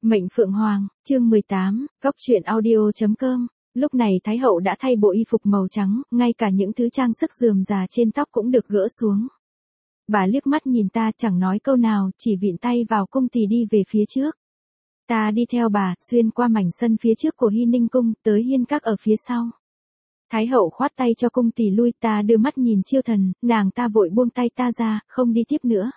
Mệnh Phượng Hoàng, chương 18, Góc truyện audio.com. Lúc này Thái hậu đã thay bộ y phục màu trắng, ngay cả những thứ trang sức rườm rà trên tóc cũng được gỡ xuống. Bà liếc mắt nhìn ta chẳng nói câu nào, chỉ vịn tay vào cung tỳ đi về phía trước. Ta đi theo bà, xuyên qua mảnh sân phía trước của Hy Ninh cung, tới hiên các ở phía sau. Thái hậu khoát tay cho cung tỳ lui, ta đưa mắt nhìn Chiêu Thần, nàng ta vội buông tay ta ra, không đi tiếp nữa.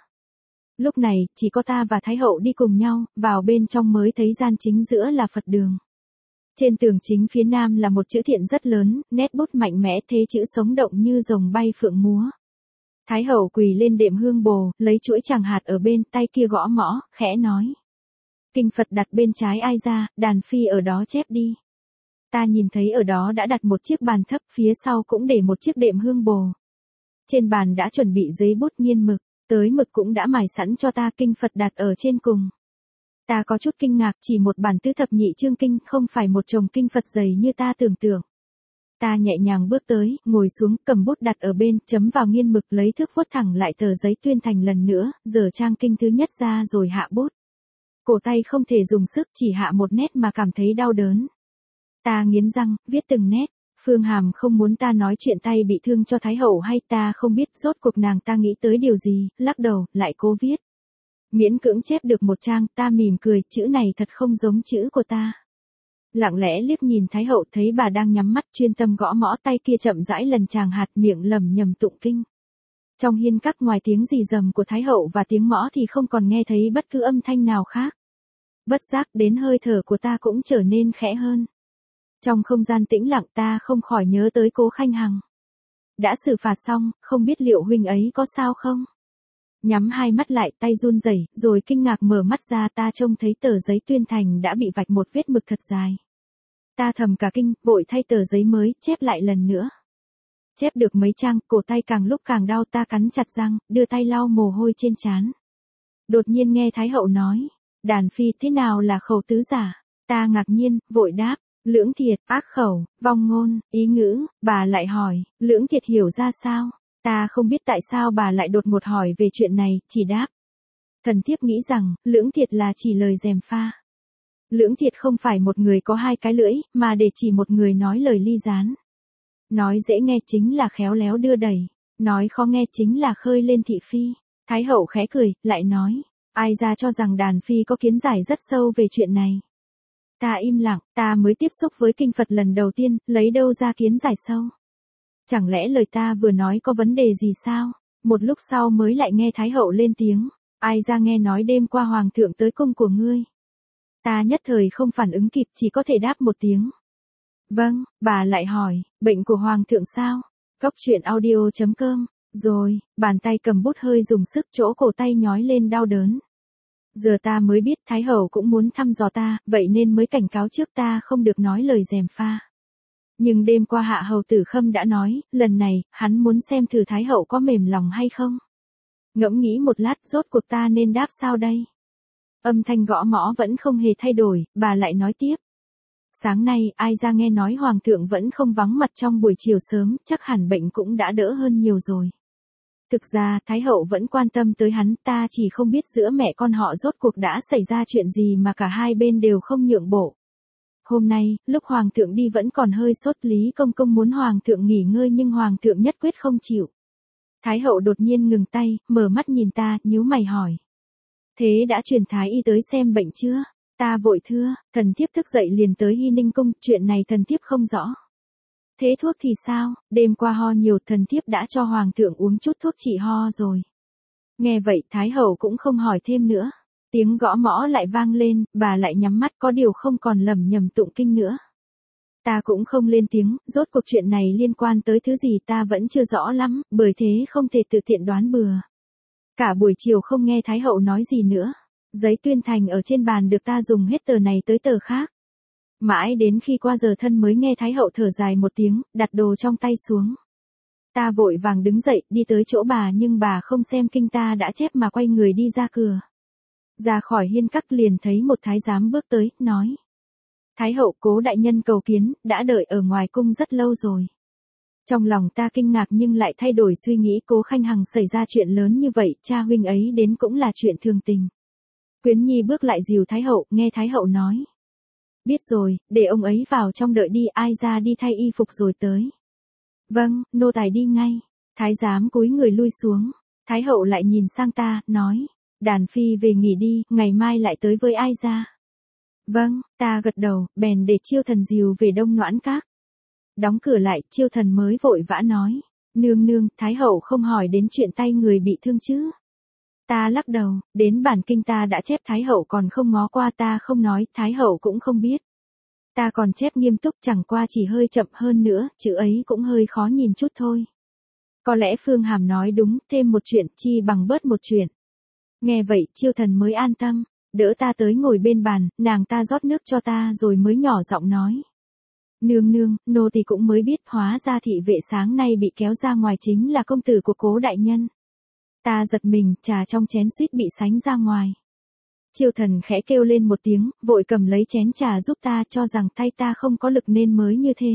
Lúc này, chỉ có ta và Thái hậu đi cùng nhau, vào bên trong mới thấy gian chính giữa là Phật đường. Trên tường chính phía nam là một chữ thiện rất lớn, nét bút mạnh mẽ, thế chữ sống động như rồng bay phượng múa. Thái hậu quỳ lên đệm hương bồ, lấy chuỗi tràng hạt ở bên tay kia gõ mõ, khẽ nói. Kinh Phật đặt bên trái ai ra, đàn phi ở đó chép đi. Ta nhìn thấy ở đó đã đặt một chiếc bàn thấp, phía sau cũng để một chiếc đệm hương bồ. Trên bàn đã chuẩn bị giấy bút nghiên mực, tới mực cũng đã mài sẵn cho ta, kinh Phật đặt ở trên cùng. Ta có chút kinh ngạc, chỉ một bản tứ thập nhị chương kinh, không phải một chồng kinh Phật dày như ta tưởng tượng. Ta nhẹ nhàng bước tới, ngồi xuống, cầm bút đặt ở bên, chấm vào nghiên mực, lấy thước vuốt thẳng lại tờ giấy tuyên thành lần nữa, dở trang kinh thứ nhất ra rồi hạ bút. Cổ tay không thể dùng sức, chỉ hạ một nét mà cảm thấy đau đớn. Ta nghiến răng, viết từng nét. Phương Hàm không muốn ta nói chuyện tay bị thương cho Thái hậu hay, ta không biết rốt cuộc nàng ta nghĩ tới điều gì, lắc đầu, lại cố viết. Miễn cưỡng chép được một trang, ta mỉm cười, chữ này thật không giống chữ của ta. Lặng lẽ liếc nhìn Thái hậu, thấy bà đang nhắm mắt chuyên tâm gõ mõ, tay kia chậm rãi lần tràng hạt, miệng lẩm nhẩm tụng kinh. Trong hiên các ngoài tiếng rì rầm của Thái hậu và tiếng mõ thì không còn nghe thấy bất cứ âm thanh nào khác. Bất giác đến hơi thở của ta cũng trở nên khẽ hơn. Trong không gian tĩnh lặng, ta không khỏi nhớ tới Cố Khanh Hằng. Đã xử phạt xong, không biết liệu huynh ấy có sao không? Nhắm hai mắt lại, tay run rẩy, rồi kinh ngạc mở mắt ra, ta trông thấy tờ giấy tuyên thành đã bị vạch một vết mực thật dài. Ta thầm cả kinh, vội thay tờ giấy mới, chép lại lần nữa. Chép được mấy trang, cổ tay càng lúc càng đau, ta cắn chặt răng, đưa tay lau mồ hôi trên trán. Đột nhiên nghe Thái hậu nói, đàn phi thế nào là khẩu tứ giả? Ta ngạc nhiên, vội đáp. Lưỡng thiệt, ác khẩu, vong ngôn, ý ngữ. Bà lại hỏi, Lưỡng thiệt hiểu ra sao? Ta không biết tại sao bà lại đột ngột hỏi về chuyện này, chỉ đáp. Thần thiếp nghĩ rằng, Lưỡng thiệt là chỉ lời gièm pha. Lưỡng thiệt không phải một người có hai cái lưỡi, mà để chỉ một người nói lời ly gián. Nói dễ nghe chính là khéo léo đưa đẩy, nói khó nghe chính là khơi lên thị phi. Thái hậu khẽ cười, lại nói, ai ra cho rằng đàn phi có kiến giải rất sâu về chuyện này. Ta im lặng, ta mới tiếp xúc với kinh Phật lần đầu tiên, lấy đâu ra kiến giải sâu. Chẳng lẽ lời ta vừa nói có vấn đề gì sao? Một lúc sau mới lại nghe Thái hậu lên tiếng, ai ra nghe nói đêm qua Hoàng thượng tới cung của ngươi. Ta nhất thời không phản ứng kịp, chỉ có thể đáp một tiếng. Vâng, bà lại hỏi, bệnh của Hoàng thượng sao? Góc truyện audio.com, rồi, bàn tay cầm bút hơi dùng sức, chỗ cổ tay nhói lên đau đớn. Giờ ta mới biết Thái hậu cũng muốn thăm dò ta, vậy nên mới cảnh cáo trước ta không được nói lời gièm pha. Nhưng đêm qua Hạ hầu tử Khâm đã nói, lần này, hắn muốn xem thử Thái hậu có mềm lòng hay không. Ngẫm nghĩ một lát, rốt cuộc ta nên đáp sao đây? Âm thanh gõ mõ vẫn không hề thay đổi, bà lại nói tiếp. Sáng nay, ai ra nghe nói Hoàng thượng vẫn không vắng mặt trong buổi chiều sớm, chắc hẳn bệnh cũng đã đỡ hơn nhiều rồi. Thực ra, Thái hậu vẫn quan tâm tới hắn, ta chỉ không biết giữa mẹ con họ rốt cuộc đã xảy ra chuyện gì mà cả hai bên đều không nhượng bộ. Hôm nay, lúc Hoàng thượng đi vẫn còn hơi sốt, Lý Công Công muốn Hoàng thượng nghỉ ngơi nhưng Hoàng thượng nhất quyết không chịu. Thái hậu đột nhiên ngừng tay, mở mắt nhìn ta, nhíu mày hỏi. Thế đã truyền Thái y tới xem bệnh chưa? Ta vội thưa, thần thiếp thức dậy liền tới Hy Ninh cung, chuyện này thần thiếp không rõ. Thế thuốc thì sao? Đêm qua ho nhiều, thần thiếp đã cho Hoàng thượng uống chút thuốc trị ho rồi. Nghe vậy Thái hậu cũng không hỏi thêm nữa. Tiếng gõ mõ lại vang lên, bà lại nhắm mắt, có điều không còn lẩm nhẩm tụng kinh nữa. Ta cũng không lên tiếng, rốt cuộc chuyện này liên quan tới thứ gì ta vẫn chưa rõ lắm, bởi thế không thể tự tiện đoán bừa. Cả buổi chiều không nghe Thái hậu nói gì nữa. Giấy tuyên thành ở trên bàn được ta dùng hết tờ này tới tờ khác. Mãi đến khi qua giờ thân mới nghe Thái hậu thở dài một tiếng, đặt đồ trong tay xuống. Ta vội vàng đứng dậy, đi tới chỗ bà nhưng bà không xem kinh ta đã chép mà quay người đi ra cửa. Ra khỏi hiên các liền thấy một thái giám bước tới, nói. Thái hậu, Cố đại nhân cầu kiến, đã đợi ở ngoài cung rất lâu rồi. Trong lòng ta kinh ngạc nhưng lại thay đổi suy nghĩ, Cố Khanh Hằng xảy ra chuyện lớn như vậy, cha huynh ấy đến cũng là chuyện thường tình. Khuyến Nhi bước lại dìu Thái hậu, nghe Thái hậu nói. Biết rồi, để ông ấy vào trong đợi đi, ai ra đi thay y phục rồi tới. Vâng, nô tài đi ngay. Thái giám cúi người lui xuống. Thái hậu lại nhìn sang ta, nói. Đàn phi về nghỉ đi, ngày mai lại tới với ai ra. Vâng, ta gật đầu, bèn để Chiêu Thần dìu về Đông Noãn Các. Đóng cửa lại, Chiêu Thần mới vội vã nói. Nương nương, Thái hậu không hỏi đến chuyện tay người bị thương chứ. Ta lắc đầu, đến bản kinh ta đã chép Thái hậu còn không ngó qua, ta không nói, Thái hậu cũng không biết. Ta còn chép nghiêm túc, chẳng qua chỉ hơi chậm hơn nữa, chữ ấy cũng hơi khó nhìn chút thôi. Có lẽ Phương Hàm nói đúng, thêm một chuyện chi bằng bớt một chuyện. Nghe vậy, Chiêu Thần mới an tâm, đỡ ta tới ngồi bên bàn, nàng ta rót nước cho ta rồi mới nhỏ giọng nói. Nương nương, nô tỳ cũng mới biết, hóa ra thị vệ sáng nay bị kéo ra ngoài chính là công tử của Cố đại nhân. Ta giật mình, trà trong chén suýt bị sánh ra ngoài. Chiêu Thần khẽ kêu lên một tiếng, vội cầm lấy chén trà giúp ta, cho rằng tay ta không có lực nên mới như thế.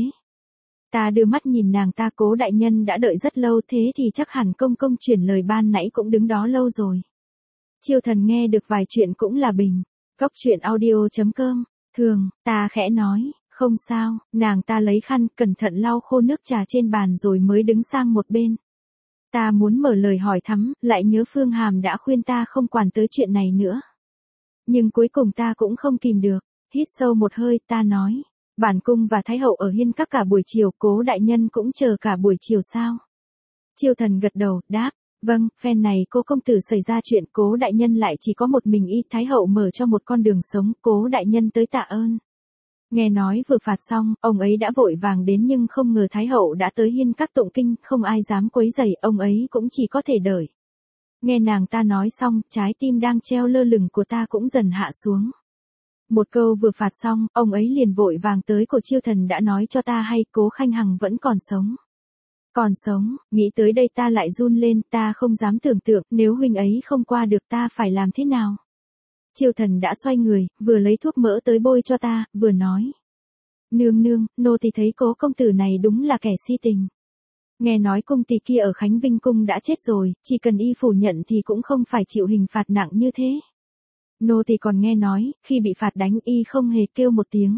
Ta đưa mắt nhìn nàng ta, Cố đại nhân đã đợi rất lâu, thế thì chắc hẳn công công chuyển lời ban nãy cũng đứng đó lâu rồi. Chiêu Thần nghe được vài chuyện cũng là bình. Cốc truyện audio.com. Thường, ta khẽ nói, không sao, nàng ta lấy khăn, cẩn thận lau khô nước trà trên bàn rồi mới đứng sang một bên. Ta muốn mở lời hỏi thăm, lại nhớ Phương Hàm đã khuyên ta không quản tới chuyện này nữa. Nhưng cuối cùng ta cũng không kìm được, hít sâu một hơi, ta nói. Bản cung và Thái hậu ở Hiên Các cả buổi chiều, Cố đại nhân cũng chờ cả buổi chiều sao? Chiêu Thần gật đầu, đáp. Vâng, phen này Cố công tử xảy ra chuyện, Cố đại nhân lại chỉ có một mình y, Thái hậu mở cho một con đường sống, Cố đại nhân tới tạ ơn. Nghe nói vừa phạt xong, ông ấy đã vội vàng đến nhưng không ngờ Thái hậu đã tới Hiên Các tụng kinh, không ai dám quấy rầy, ông ấy cũng chỉ có thể đợi. Nghe nàng ta nói xong, trái tim đang treo lơ lửng của ta cũng dần hạ xuống. Một câu vừa phạt xong, ông ấy liền vội vàng tới cổ Chiêu Thần đã nói cho ta hay Cố Khanh Hằng vẫn còn sống. Còn sống, nghĩ tới đây ta lại run lên, ta không dám tưởng tượng, nếu huynh ấy không qua được ta phải làm thế nào. Chiêu Thần đã xoay người, vừa lấy thuốc mỡ tới bôi cho ta, vừa nói. Nương nương, nô tỳ thấy Cố công tử này đúng là kẻ si tình. Nghe nói cung tỳ kia ở Khánh Vinh Cung đã chết rồi, chỉ cần y phủ nhận thì cũng không phải chịu hình phạt nặng như thế. Nô tỳ còn nghe nói, khi bị phạt đánh y không hề kêu một tiếng.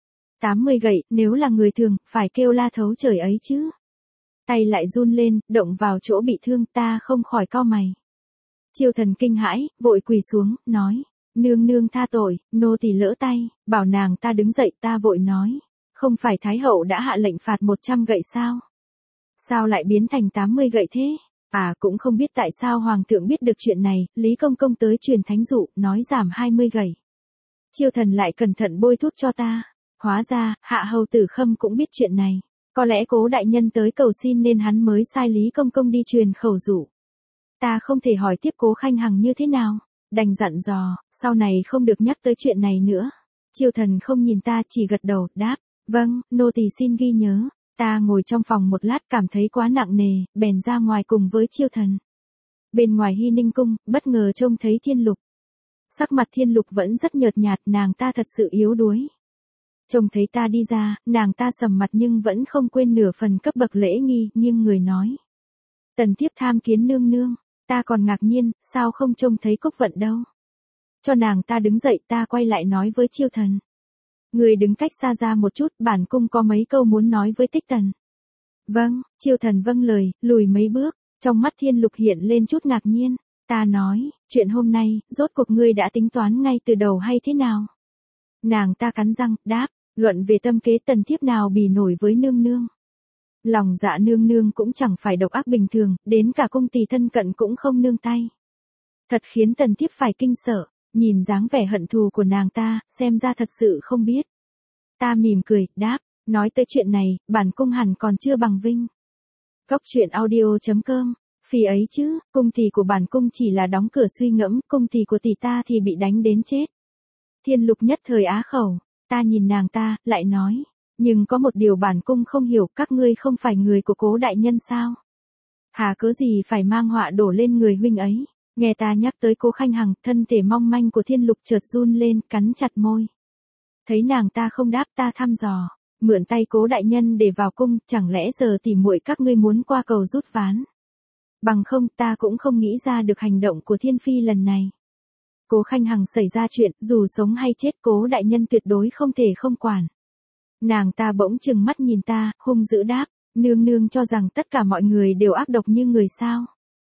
80 gậy, nếu là người thường, phải kêu la thấu trời ấy chứ. Tay lại run lên, động vào chỗ bị thương, ta không khỏi cau mày. Chiêu Thần kinh hãi, vội quỳ xuống, nói. Nương nương tha tội, nô tỳ lỡ tay, bảo nàng ta đứng dậy, ta vội nói. Không phải Thái hậu đã hạ lệnh phạt 100 gậy sao? Sao lại biến thành 80 gậy thế? À, cũng không biết tại sao hoàng thượng biết được chuyện này, Lý Công Công tới truyền thánh dụ, nói giảm 20 gậy. Chiêu Thần lại cẩn thận bôi thuốc cho ta. Hóa ra, Hạ hầu tử Khâm cũng biết chuyện này. Có lẽ Cố đại nhân tới cầu xin nên hắn mới sai Lý Công Công đi truyền khẩu dụ. Ta không thể hỏi tiếp Cố Khanh Hằng như thế nào, đành dặn dò, sau này không được nhắc tới chuyện này nữa. Chiêu Thần không nhìn ta, chỉ gật đầu, đáp, vâng, nô tỳ xin ghi nhớ. Ta ngồi trong phòng một lát cảm thấy quá nặng nề, bèn ra ngoài cùng với Chiêu Thần. Bên ngoài Hy Ninh Cung, bất ngờ trông thấy Thiên Lục. Sắc mặt Thiên Lục vẫn rất nhợt nhạt, nàng ta thật sự yếu đuối. Trông thấy ta đi ra, nàng ta sầm mặt nhưng vẫn không quên nửa phần cấp bậc lễ nghi, nghiêng người nói. Tần thiếp tham kiến nương nương. Ta còn ngạc nhiên, sao không trông thấy Cốc Vận đâu. Cho nàng ta đứng dậy, ta quay lại nói với Chiêu Thần. Người đứng cách xa ra một chút, bản cung có mấy câu muốn nói với Tích Tần. Vâng, Chiêu Thần vâng lời, lùi mấy bước, trong mắt Thiên Lục hiện lên chút ngạc nhiên. Ta nói, chuyện hôm nay, rốt cuộc ngươi đã tính toán ngay từ đầu hay thế nào? Nàng ta cắn răng, đáp, luận về tâm kế tần thiếp nào bì nổi với nương nương. Lòng dạ nương nương cũng chẳng phải độc ác bình thường, đến cả cung tỳ thân cận cũng không nương tay. Thật khiến tần thiếp phải kinh sợ, nhìn dáng vẻ hận thù của nàng ta, xem ra thật sự không biết. Ta mỉm cười, đáp, nói tới chuyện này, bản cung hẳn còn chưa bằng vinh. Cốc truyện audio.com, phi ấy chứ, cung tỳ của bản cung chỉ là đóng cửa suy ngẫm, cung tỳ của tỷ ta thì bị đánh đến chết. Thiên Lục nhất thời á khẩu, ta nhìn nàng ta, lại nói. Nhưng có một điều bản cung không hiểu, các ngươi không phải người của Cố đại nhân sao? Hà cớ gì phải mang họa đổ lên người huynh ấy? Nghe ta nhắc tới Cố Khanh Hằng, thân thể mong manh của Thiên Lục chợt run lên, cắn chặt môi. Thấy nàng ta không đáp, ta thăm dò, mượn tay Cố đại nhân để vào cung, chẳng lẽ giờ tỉ muội các ngươi muốn qua cầu rút ván? Bằng không, ta cũng không nghĩ ra được hành động của Thiên phi lần này. Cố Khanh Hằng xảy ra chuyện, dù sống hay chết Cố đại nhân tuyệt đối không thể không quản. Nàng ta bỗng trừng mắt nhìn ta, hung dữ đáp, nương nương cho rằng tất cả mọi người đều ác độc như người sao.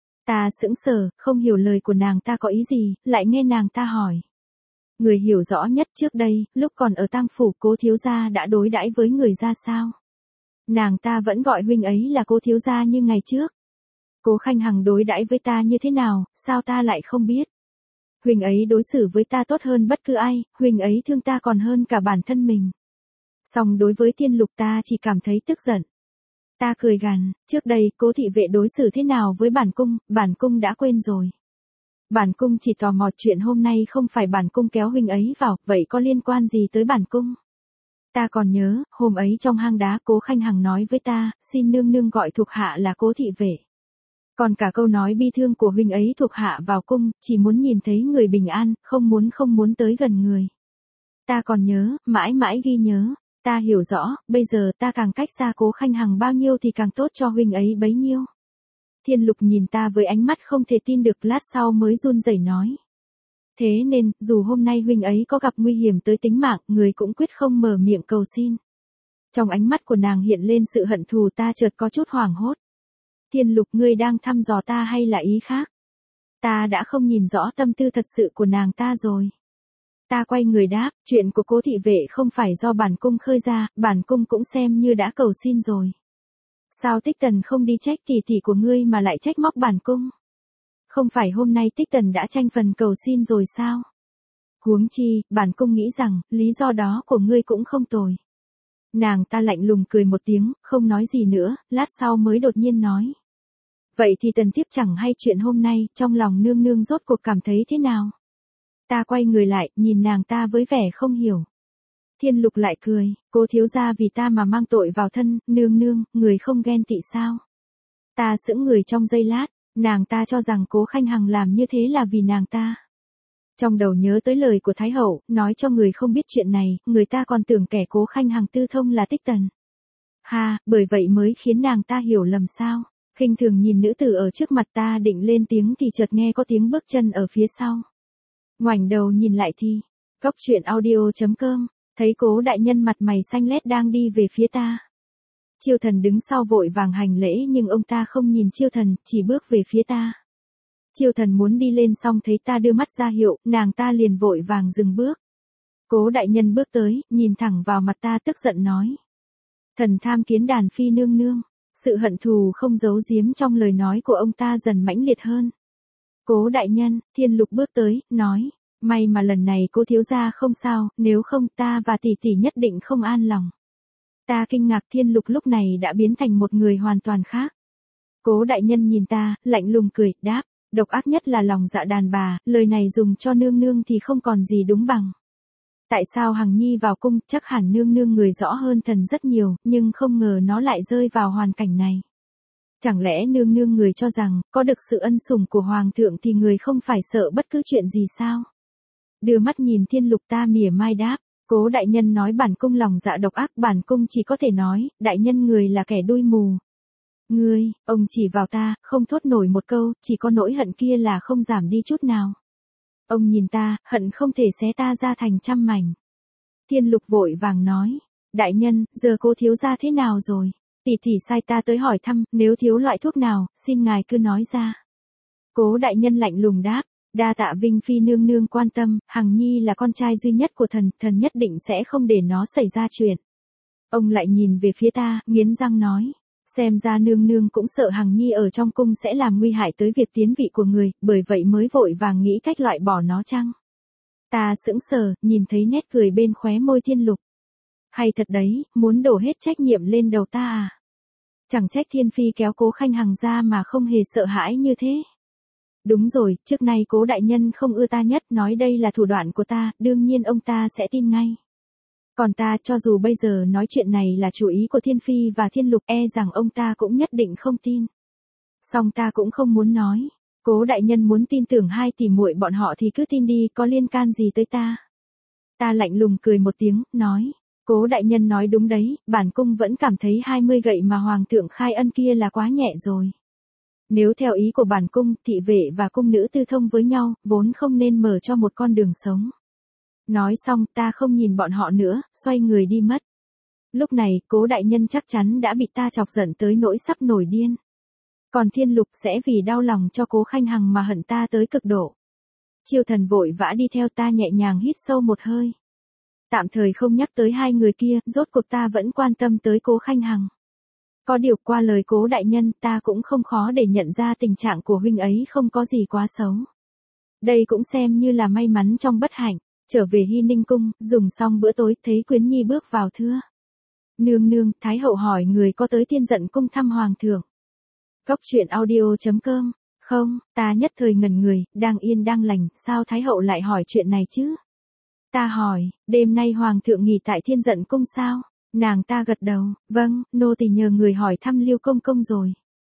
Ta sững sờ, không hiểu lời của nàng ta có ý gì, lại nghe nàng ta hỏi. Người hiểu rõ nhất trước đây, lúc còn ở tang phủ Cố thiếu gia đã đối đãi với người ra sao? Nàng ta vẫn gọi huynh ấy là Cố thiếu gia như ngày trước. Cố Khanh Hằng đối đãi với ta như thế nào, sao ta lại không biết? Huynh ấy đối xử với ta tốt hơn bất cứ ai, huynh ấy thương ta còn hơn cả bản thân mình. Song đối với Thiên Lục ta chỉ cảm thấy tức giận. Ta cười gằn, trước đây Cố thị vệ đối xử thế nào với bản cung đã quên rồi. Bản cung chỉ tò mò chuyện hôm nay không phải bản cung kéo huynh ấy vào, vậy có liên quan gì tới bản cung? Ta còn nhớ, hôm ấy trong hang đá Cố Khanh Hằng nói với ta, xin nương nương gọi thuộc hạ là Cố thị vệ. Còn cả câu nói bi thương của huynh ấy thuộc hạ vào cung, chỉ muốn nhìn thấy người bình an, không muốn tới gần người. Ta còn nhớ, mãi mãi ghi nhớ, ta hiểu rõ, bây giờ ta càng cách xa Cố Khanh Hằng bao nhiêu thì càng tốt cho huynh ấy bấy nhiêu. Thiên Lục nhìn ta với ánh mắt không thể tin được, lát sau mới run rẩy nói. Thế nên, dù hôm nay huynh ấy có gặp nguy hiểm tới tính mạng, người cũng quyết không mở miệng cầu xin. Trong ánh mắt của nàng hiện lên sự hận thù, ta chợt có chút hoảng hốt. Thiên Lục, ngươi đang thăm dò ta hay là ý khác? Ta đã không nhìn rõ tâm tư thật sự của nàng ta rồi. Ta quay người đáp, chuyện của Cố thị vệ không phải do bản cung khơi ra, bản cung cũng xem như đã cầu xin rồi. Sao Tích Tần không đi trách tỷ tỷ của ngươi mà lại trách móc bản cung? Không phải hôm nay Tích Tần đã tranh phần cầu xin rồi sao? Huống chi, bản cung nghĩ rằng, lý do đó của ngươi cũng không tồi. Nàng ta lạnh lùng cười một tiếng, không nói gì nữa, lát sau mới đột nhiên nói. Vậy thì Tần tiếp chẳng hay chuyện hôm nay, trong lòng nương nương rốt cuộc cảm thấy thế nào? Ta quay người lại, nhìn nàng ta với vẻ không hiểu. Thiên Lục lại cười, Cố thiếu gia vì ta mà mang tội vào thân, nương nương, người không ghen tị sao? Ta sững người trong giây lát, nàng ta cho rằng Cố Khanh Hằng làm như thế là vì nàng ta. Trong đầu nhớ tới lời của Thái Hậu, nói cho người không biết chuyện này, người ta còn tưởng kẻ Cố Khanh Hằng tư thông là Tích Tần. Ha, bởi vậy mới khiến nàng ta hiểu lầm sao. Khinh thường nhìn nữ tử ở trước mặt ta định lên tiếng thì chợt nghe có tiếng bước chân ở phía sau. Ngoảnh đầu nhìn lại thì, Cóc Truyện Audio.com, thấy Cố đại nhân mặt mày xanh lét đang đi về phía ta. Chiêu Thần đứng sau vội vàng hành lễ nhưng ông ta không nhìn Chiêu Thần, chỉ bước về phía ta. Chiêu Thần muốn đi lên xong thấy ta đưa mắt ra hiệu, nàng ta liền vội vàng dừng bước. Cố đại nhân bước tới, nhìn thẳng vào mặt ta tức giận nói. Thần tham kiến đàn phi nương nương. Sự hận thù không giấu giếm trong lời nói của ông ta dần mãnh liệt hơn. Cố đại nhân, Thiên Lục bước tới, nói. May mà lần này Cố thiếu gia không sao, nếu không ta và tỷ tỷ nhất định không an lòng. Ta kinh ngạc, Thiên Lục lúc này đã biến thành một người hoàn toàn khác. Cố đại nhân nhìn ta, lạnh lùng cười, đáp. Độc ác nhất là lòng dạ đàn bà, lời này dùng cho nương nương thì không còn gì đúng bằng. Tại sao Hằng Nhi vào cung, chắc hẳn nương nương người rõ hơn thần rất nhiều, nhưng không ngờ nó lại rơi vào hoàn cảnh này. Chẳng lẽ nương nương người cho rằng, có được sự ân sủng của Hoàng thượng thì người không phải sợ bất cứ chuyện gì sao? Đưa mắt nhìn Thiên Lục, ta mỉa mai đáp, Cố đại nhân nói bản cung lòng dạ độc ác, bản cung chỉ có thể nói, đại nhân người là kẻ đuôi mù. Ngươi, ông chỉ vào ta, không thốt nổi một câu, chỉ có nỗi hận kia là không giảm đi chút nào. Ông nhìn ta, hận không thể xé ta ra thành trăm mảnh. Thiên Lục vội vàng nói, đại nhân, giờ Cố thiếu gia thế nào rồi? Tỷ tỷ sai ta tới hỏi thăm, nếu thiếu loại thuốc nào, xin ngài cứ nói ra. Cố đại nhân lạnh lùng đáp, đa tạ Vinh phi nương nương quan tâm, Hằng Nhi là con trai duy nhất của thần, thần nhất định sẽ không để nó xảy ra chuyện. Ông lại nhìn về phía ta, nghiến răng nói. Xem ra nương nương cũng sợ Hằng Nhi ở trong cung sẽ làm nguy hại tới việc tiến vị của người, bởi vậy mới vội vàng nghĩ cách loại bỏ nó chăng? Ta sững sờ, nhìn thấy nét cười bên khóe môi Thiên Lục. Hay thật đấy, muốn đổ hết trách nhiệm lên đầu ta à? Chẳng trách Thiên Phi kéo Cố Khanh Hằng ra mà không hề sợ hãi như thế. Đúng rồi, trước nay Cố đại nhân không ưa ta nhất, nói đây là thủ đoạn của ta, đương nhiên ông ta sẽ tin ngay. Còn ta, cho dù bây giờ nói chuyện này là chủ ý của Thiên Phi và Thiên Lục, rằng ông ta cũng nhất định không tin. Song ta cũng không muốn nói. Cố đại nhân muốn tin tưởng hai tỷ muội bọn họ thì cứ tin đi, có liên can gì tới ta. Ta lạnh lùng cười một tiếng, nói. Cố đại nhân nói đúng đấy, bản cung vẫn cảm thấy 20 gậy mà Hoàng thượng khai ân kia là quá nhẹ rồi. Nếu theo ý của bản cung, thị vệ và cung nữ tư thông với nhau, vốn không nên mở cho một con đường sống. Nói xong ta không nhìn bọn họ nữa, xoay người đi mất. Lúc này, Cố đại nhân chắc chắn đã bị ta chọc giận tới nỗi sắp nổi điên. Còn Thiên Lục sẽ vì đau lòng cho Cố Khanh Hằng mà hận ta tới cực độ. Chiêu Thần vội vã đi theo ta, nhẹ nhàng hít sâu một hơi. Tạm thời không nhắc tới hai người kia, rốt cuộc ta vẫn quan tâm tới Cố Khanh Hằng. Có điều qua lời Cố đại nhân, ta cũng không khó để nhận ra tình trạng của huynh ấy không có gì quá xấu. Đây cũng xem như là may mắn trong bất hạnh. Trở về Hy Ninh cung, dùng xong bữa tối, thấy Quyến Nhi bước vào thưa. Nương nương, Thái hậu hỏi người có tới Thiên Dận cung thăm hoàng thượng. Góc truyện audio.com. Không, ta nhất thời ngẩn người, đang yên đang lành, sao Thái hậu lại hỏi chuyện này chứ? Ta hỏi, đêm nay hoàng thượng nghỉ tại Thiên Dận cung sao? Nàng ta gật đầu, vâng, nô tỳ nhờ người hỏi thăm Liêu công công rồi.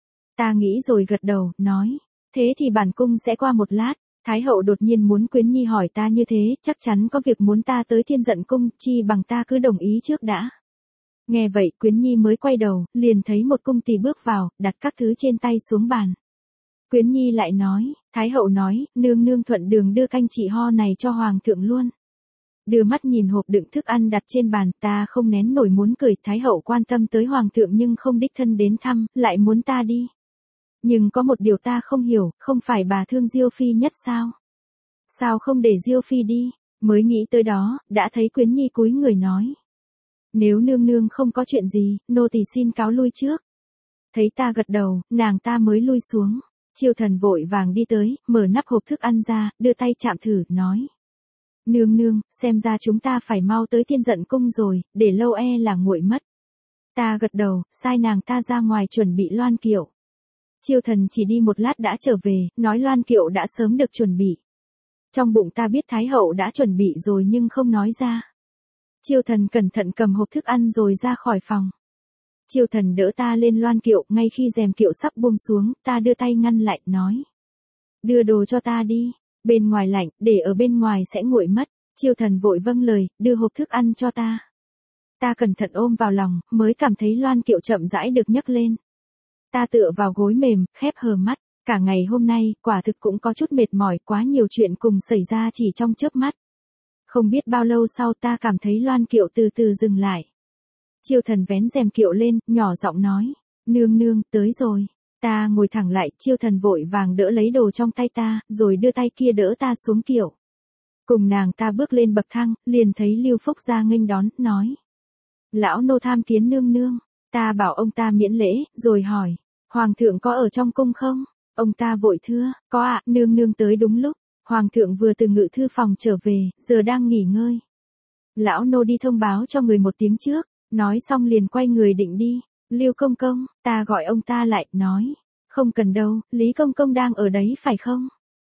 Ta nghĩ rồi gật đầu, nói, thế thì bản cung sẽ qua một lát. Thái hậu đột nhiên muốn Quyến Nhi hỏi ta như thế, chắc chắn có việc muốn ta tới Thiên Dận cung, chi bằng ta cứ đồng ý trước đã. Nghe vậy Quyến Nhi mới quay đầu, liền thấy một cung tỳ bước vào, đặt các thứ trên tay xuống bàn. Quyến Nhi lại nói, Thái hậu nói, nương nương thuận đường đưa canh chị ho này cho hoàng thượng luôn. Đưa mắt nhìn hộp đựng thức ăn đặt trên bàn, ta không nén nổi muốn cười. Thái hậu quan tâm tới hoàng thượng nhưng không đích thân đến thăm, lại muốn ta đi. Nhưng có một điều ta không hiểu, không phải bà thương Diêu phi nhất sao? Sao không để Diêu phi đi? Mới nghĩ tới đó, đã thấy Quyến Nhi cúi người nói. Nếu nương nương không có chuyện gì, nô tỳ xin cáo lui trước. Thấy ta gật đầu, nàng ta mới lui xuống. Chiêu Thần vội vàng đi tới, mở nắp hộp thức ăn ra, đưa tay chạm thử, nói. Nương nương, xem ra chúng ta phải mau tới Thiên Dận cung rồi, để lâu là nguội mất. Ta gật đầu, sai nàng ta ra ngoài chuẩn bị loan kiệu. Chiêu Thần chỉ đi một lát đã trở về, nói loan kiệu đã sớm được chuẩn bị. Trong bụng ta biết Thái hậu đã chuẩn bị rồi nhưng không nói ra. Chiêu Thần cẩn thận cầm hộp thức ăn rồi ra khỏi phòng. Chiêu Thần đỡ ta lên loan kiệu, ngay khi rèm kiệu sắp buông xuống, ta đưa tay ngăn lại, nói. Đưa đồ cho ta đi, bên ngoài lạnh, để ở bên ngoài sẽ nguội mất. Chiêu Thần vội vâng lời, đưa hộp thức ăn cho ta. Ta cẩn thận ôm vào lòng, mới cảm thấy loan kiệu chậm rãi được nhấc lên. Ta tựa vào gối mềm, khép hờ mắt. Cả ngày hôm nay, quả thực cũng có chút mệt mỏi, quá nhiều chuyện cùng xảy ra chỉ trong chớp mắt. Không biết bao lâu sau ta cảm thấy loan kiệu từ từ dừng lại. Chiêu Thần vén rèm kiệu lên, nhỏ giọng nói. Nương nương, tới rồi. Ta ngồi thẳng lại, Chiêu Thần vội vàng đỡ lấy đồ trong tay ta, rồi đưa tay kia đỡ ta xuống kiệu. Cùng nàng ta bước lên bậc thang, liền thấy Lưu Phúc ra nghênh đón, nói. Lão nô tham kiến nương nương. Ta bảo ông ta miễn lễ, rồi hỏi. Hoàng thượng có ở trong cung không? Ông ta vội thưa, có ạ, nương nương tới đúng lúc. Hoàng thượng vừa từ ngự thư phòng trở về, giờ đang nghỉ ngơi. Lão nô đi thông báo cho người một tiếng trước, nói xong liền quay người định đi. Lưu công công, ta gọi ông ta lại, nói. Không cần đâu, Lý công công đang ở đấy phải không?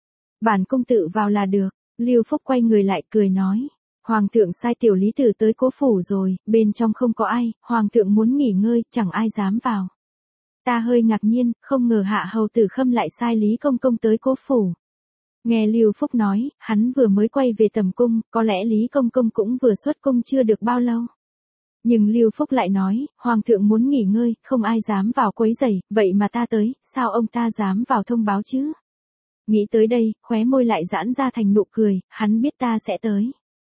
Bản công tử vào là được. Lưu Phúc quay người lại cười nói. Hoàng thượng sai tiểu lý tử tới cố phủ rồi, bên trong không có ai, hoàng thượng muốn nghỉ ngơi, chẳng ai dám vào. Ta hơi ngạc nhiên, không ngờ hạ hầu tử Khâm lại sai Lý công công tới cố phủ. Nghe Lưu Phúc nói, hắn vừa mới quay về tầm cung, có lẽ Lý công công cũng vừa xuất cung chưa được bao lâu. Nhưng Lưu Phúc lại nói, hoàng thượng muốn nghỉ ngơi, không ai dám vào quấy rầy, vậy mà ta tới, sao ông ta dám vào thông báo chứ? Nghĩ tới đây, khóe môi lại giãn ra thành nụ cười, hắn biết ta sẽ tới.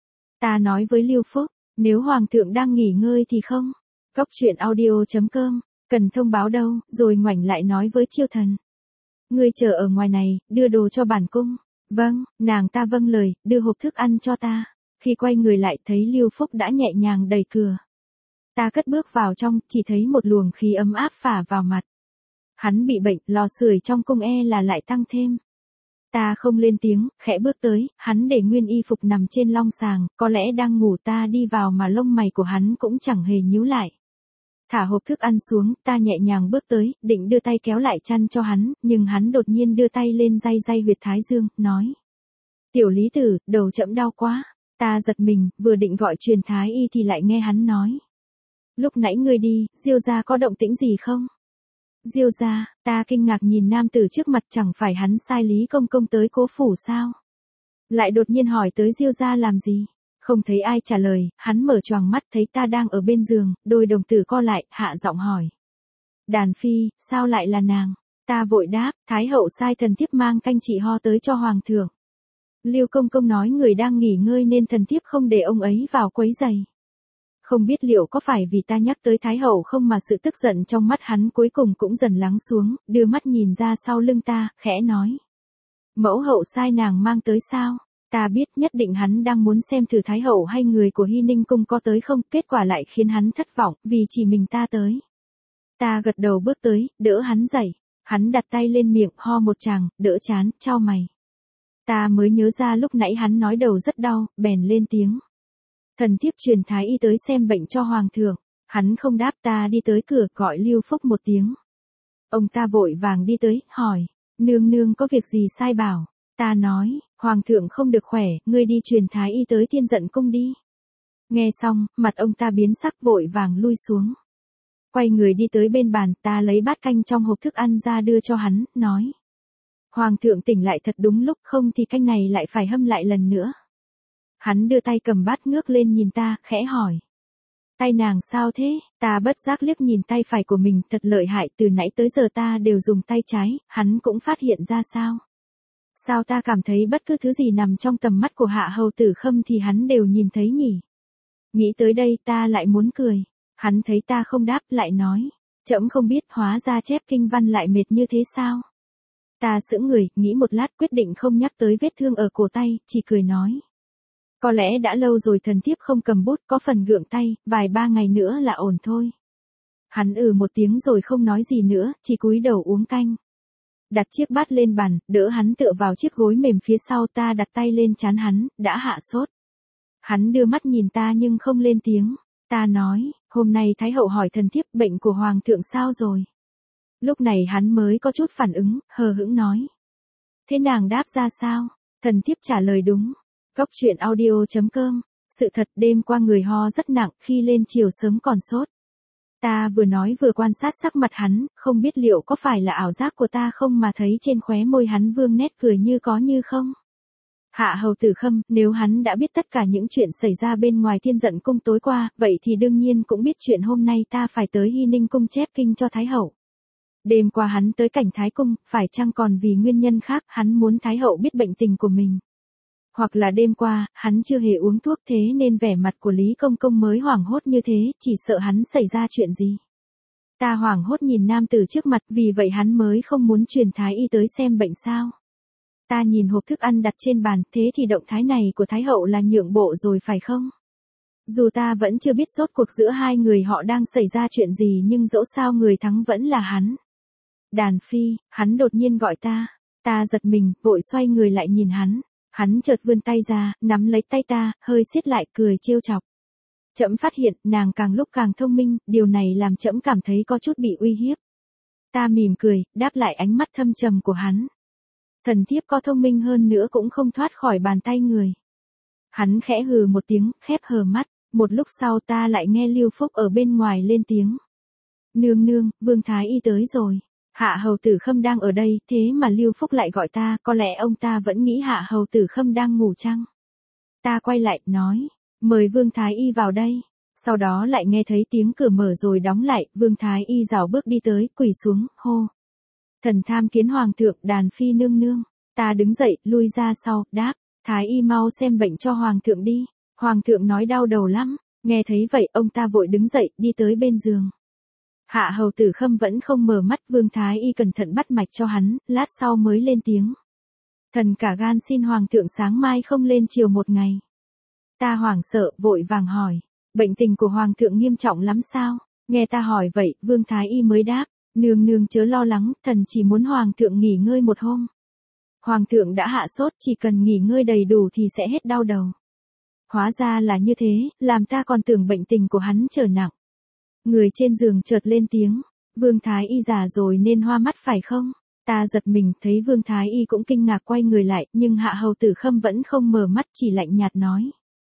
Ta nói với Lưu Phúc, nếu hoàng thượng đang nghỉ ngơi thì không. Góc truyện audio.com, cần thông báo đâu, rồi ngoảnh lại nói với Chiêu Thần. Ngươi chờ ở ngoài này, đưa đồ cho bản cung. Vâng, nàng ta vâng lời, đưa hộp thức ăn cho ta. Khi quay người lại thấy Lưu Phúc đã nhẹ nhàng đẩy cửa. Ta cất bước vào trong, chỉ thấy một luồng khí ấm áp phả vào mặt. Hắn bị bệnh, lò sưởi trong cung là lại tăng thêm. Ta không lên tiếng, khẽ bước tới, hắn để nguyên y phục nằm trên long sàng, có lẽ đang ngủ. Ta đi vào mà lông mày của hắn cũng chẳng hề nhíu lại. Thả hộp thức ăn xuống, ta nhẹ nhàng bước tới, định đưa tay kéo lại chăn cho hắn, nhưng hắn đột nhiên đưa tay lên day day huyệt thái dương, nói. Tiểu lý tử, đầu trẫm đau quá. Ta giật mình, vừa định gọi truyền thái y thì lại nghe hắn nói. Lúc nãy ngươi đi, Diêu gia có động tĩnh gì không? Diêu gia, ta kinh ngạc nhìn nam tử trước mặt, chẳng phải hắn sai Lý công công tới cố phủ sao? Lại đột nhiên hỏi tới Diêu gia làm gì? Không thấy ai trả lời, hắn mở choàng mắt thấy ta đang ở bên giường, đôi đồng tử co lại, hạ giọng hỏi. Đàn phi, sao lại là nàng? Ta vội đáp, Thái hậu sai thần thiếp mang canh trị ho tới cho hoàng thượng. Lưu công công nói người đang nghỉ ngơi nên thần thiếp không để ông ấy vào quấy rầy. Không biết liệu có phải vì ta nhắc tới Thái hậu không mà sự tức giận trong mắt hắn cuối cùng cũng dần lắng xuống, đưa mắt nhìn ra sau lưng ta, khẽ nói. Mẫu hậu sai nàng mang tới sao? Ta biết nhất định hắn đang muốn xem thử Thái hậu hay người của Hy Ninh cung có tới không, kết quả lại khiến hắn thất vọng, vì chỉ mình ta tới. Ta gật đầu bước tới, đỡ hắn dậy. Hắn đặt tay lên miệng, ho một tràng, đỡ chán, chau mày. Ta mới nhớ ra lúc nãy hắn nói đầu rất đau, bèn lên tiếng. Thần thiếp truyền thái y tới xem bệnh cho hoàng thượng. Hắn không đáp, ta đi tới cửa, gọi Lưu Phúc một tiếng. Ông ta vội vàng đi tới, hỏi. Nương nương có việc gì sai bảo? Ta nói, hoàng thượng không được khỏe, ngươi đi truyền thái y tới Thiên Dận cung đi. Nghe xong, mặt ông ta biến sắc, vội vàng lui xuống. Quay người đi tới bên bàn, ta lấy bát canh trong hộp thức ăn ra đưa cho hắn, nói. Hoàng thượng tỉnh lại thật đúng lúc, không thì canh này lại phải hâm lại lần nữa. Hắn đưa tay cầm bát ngước lên nhìn ta, khẽ hỏi. Tay nàng sao thế? Ta bất giác liếc nhìn tay phải của mình, thật lợi hại, từ nãy tới giờ ta đều dùng tay trái, hắn cũng phát hiện ra sao? Sao ta cảm thấy bất cứ thứ gì nằm trong tầm mắt của Hạ Hầu Tử Khâm thì hắn đều nhìn thấy nhỉ? Nghĩ tới đây ta lại muốn cười. Hắn thấy ta không đáp, lại nói. Trẫm không biết, hóa ra chép kinh văn lại mệt như thế sao? Ta sững người, nghĩ một lát, quyết định không nhắc tới vết thương ở cổ tay, chỉ cười nói. Có lẽ đã lâu rồi thần thiếp không cầm bút, có phần gượng tay, vài ba ngày nữa là ổn thôi. Hắn một tiếng rồi không nói gì nữa, chỉ cúi đầu uống canh. Đặt chiếc bát lên bàn, đỡ hắn tựa vào chiếc gối mềm phía sau, ta đặt tay lên trán hắn, đã hạ sốt. Hắn đưa mắt nhìn ta nhưng không lên tiếng. Ta nói, hôm nay Thái hậu hỏi thần thiếp bệnh của hoàng thượng sao rồi? Lúc này hắn mới có chút phản ứng, hờ hững nói. Thế nàng đáp ra sao? Thần thiếp trả lời đúng. Góc truyện audio.com. Sự thật đêm qua người ho rất nặng, khi lên chiều sớm còn sốt. Ta vừa nói vừa quan sát sắc mặt hắn, không biết liệu có phải là ảo giác của ta không mà thấy trên khóe môi hắn vương nét cười như có như không. Hạ Hầu Tử Khâm, nếu hắn đã biết tất cả những chuyện xảy ra bên ngoài Thiên Dận cung tối qua, vậy thì đương nhiên cũng biết chuyện hôm nay ta phải tới Hy Ninh cung chép kinh cho Thái hậu. Đêm qua hắn tới Cảnh Thái cung, phải chăng còn vì nguyên nhân khác, hắn muốn Thái hậu biết bệnh tình của mình. Hoặc là đêm qua, hắn chưa hề uống thuốc thế nên vẻ mặt của Lý Công Công mới hoảng hốt như thế, chỉ sợ hắn xảy ra chuyện gì. Ta hoảng hốt nhìn nam tử trước mặt, vì vậy hắn mới không muốn truyền thái y tới xem bệnh sao. Ta nhìn hộp thức ăn đặt trên bàn, thế thì động thái này của Thái hậu là nhượng bộ rồi phải không? Dù ta vẫn chưa biết rốt cuộc giữa hai người họ đang xảy ra chuyện gì nhưng dẫu sao người thắng vẫn là hắn. Đàn phi, hắn đột nhiên gọi ta. Ta giật mình, vội xoay người lại nhìn hắn. Hắn chợt vươn tay ra, nắm lấy tay ta, hơi siết lại, cười trêu chọc. Trẫm phát hiện, nàng càng lúc càng thông minh, điều này làm trẫm cảm thấy có chút bị uy hiếp. Ta mỉm cười, đáp lại ánh mắt thâm trầm của hắn. Thần thiếp có thông minh hơn nữa cũng không thoát khỏi bàn tay người. Hắn khẽ hừ một tiếng, khép hờ mắt. Một lúc sau ta lại nghe Lưu Phúc ở bên ngoài lên tiếng. Nương nương, Vương Thái y tới rồi. Hạ Hầu Tử Khâm đang ở đây, thế mà Lưu Phúc lại gọi ta, có lẽ ông ta vẫn nghĩ Hạ Hầu Tử Khâm đang ngủ chăng? Ta quay lại, nói, mời Vương Thái y vào đây. Sau đó lại nghe thấy tiếng cửa mở rồi đóng lại, Vương Thái y rảo bước đi tới, quỳ xuống, hô. Thần tham kiến hoàng thượng, đàn phi nương nương. Ta đứng dậy, lui ra sau, đáp, Thái y mau xem bệnh cho hoàng thượng đi. Hoàng thượng nói đau đầu lắm. Nghe thấy vậy, ông ta vội đứng dậy, đi tới bên giường. Hạ Hầu Tử Khâm vẫn không mở mắt, Vương Thái y cẩn thận bắt mạch cho hắn, lát sau mới lên tiếng. Thần cả gan xin hoàng thượng sáng mai không lên chiều một ngày. Ta hoảng sợ, vội vàng hỏi, bệnh tình của hoàng thượng nghiêm trọng lắm sao? Nghe ta hỏi vậy, Vương Thái y mới đáp, nương nương chớ lo lắng, thần chỉ muốn hoàng thượng nghỉ ngơi một hôm. Hoàng thượng đã hạ sốt, chỉ cần nghỉ ngơi đầy đủ thì sẽ hết đau đầu. Hóa ra là như thế, làm ta còn tưởng bệnh tình của hắn trở nặng. Người trên giường chợt lên tiếng, Vương Thái y già rồi nên hoa mắt phải không? Ta giật mình, thấy Vương Thái y cũng kinh ngạc quay người lại, nhưng Hạ Hầu Tử Khâm vẫn không mở mắt, chỉ lạnh nhạt nói.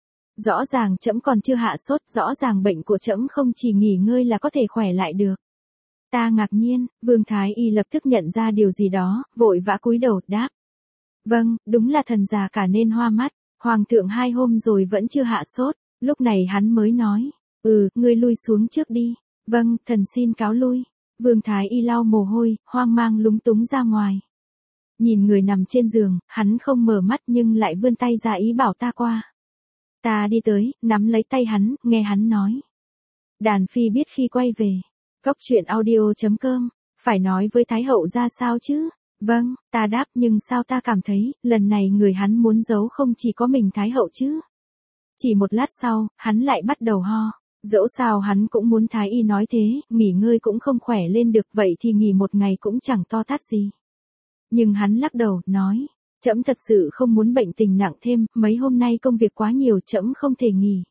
Rõ ràng trẫm còn chưa hạ sốt, rõ ràng bệnh của trẫm không chỉ nghỉ ngơi là có thể khỏe lại được. Ta ngạc nhiên, Vương Thái y lập tức nhận ra điều gì đó, vội vã cúi đầu, đáp. Vâng, đúng là thần già cả nên hoa mắt, hoàng thượng 2 hôm rồi vẫn chưa hạ sốt, lúc này hắn mới nói. Ngươi lui xuống trước đi. Vâng, thần xin cáo lui. Vương Thái Y lau mồ hôi, hoang mang lúng túng ra ngoài. Nhìn người nằm trên giường, hắn không mở mắt nhưng lại vươn tay ra ý bảo ta qua. Ta đi tới, nắm lấy tay hắn, nghe hắn nói. Đàn phi biết khi quay về. Cốc truyện audio.com, phải nói với Thái hậu ra sao chứ? Vâng, ta đáp, nhưng sao ta cảm thấy, lần này người hắn muốn giấu không chỉ có mình Thái hậu chứ? Chỉ một lát sau, hắn lại bắt đầu ho. Dẫu sao hắn cũng muốn Thái y nói thế, nghỉ ngơi cũng không khỏe lên được, vậy thì nghỉ một ngày cũng chẳng to tát gì. Nhưng hắn lắc đầu, nói, trẫm thật sự không muốn bệnh tình nặng thêm, mấy hôm nay công việc quá nhiều, trẫm không thể nghỉ.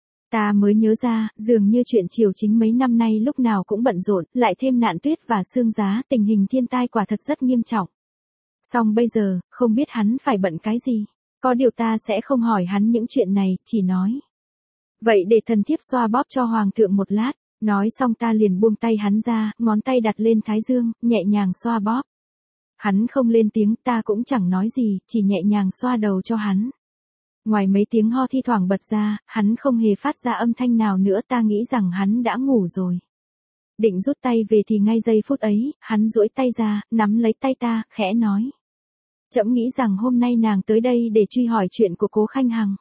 Ta mới nhớ ra, dường như chuyện triều chính mấy năm nay lúc nào cũng bận rộn, lại thêm nạn tuyết và sương giá, tình hình thiên tai quả thật rất nghiêm trọng. Song bây giờ, không biết hắn phải bận cái gì. Có điều ta sẽ không hỏi hắn những chuyện này, chỉ nói. Vậy để thần thiếp xoa bóp cho hoàng thượng một lát. Nói xong ta liền buông tay hắn ra, ngón tay đặt lên thái dương, nhẹ nhàng xoa bóp. Hắn không lên tiếng, ta cũng chẳng nói gì, chỉ nhẹ nhàng xoa đầu cho hắn. Ngoài mấy tiếng ho thi thoảng bật ra, hắn không hề phát ra âm thanh nào nữa, ta nghĩ rằng hắn đã ngủ rồi. Định rút tay về thì ngay giây phút ấy, hắn duỗi tay ra, nắm lấy tay ta, khẽ nói. Trẫm nghĩ rằng hôm nay nàng tới đây để truy hỏi chuyện của Cố Khanh Hằng.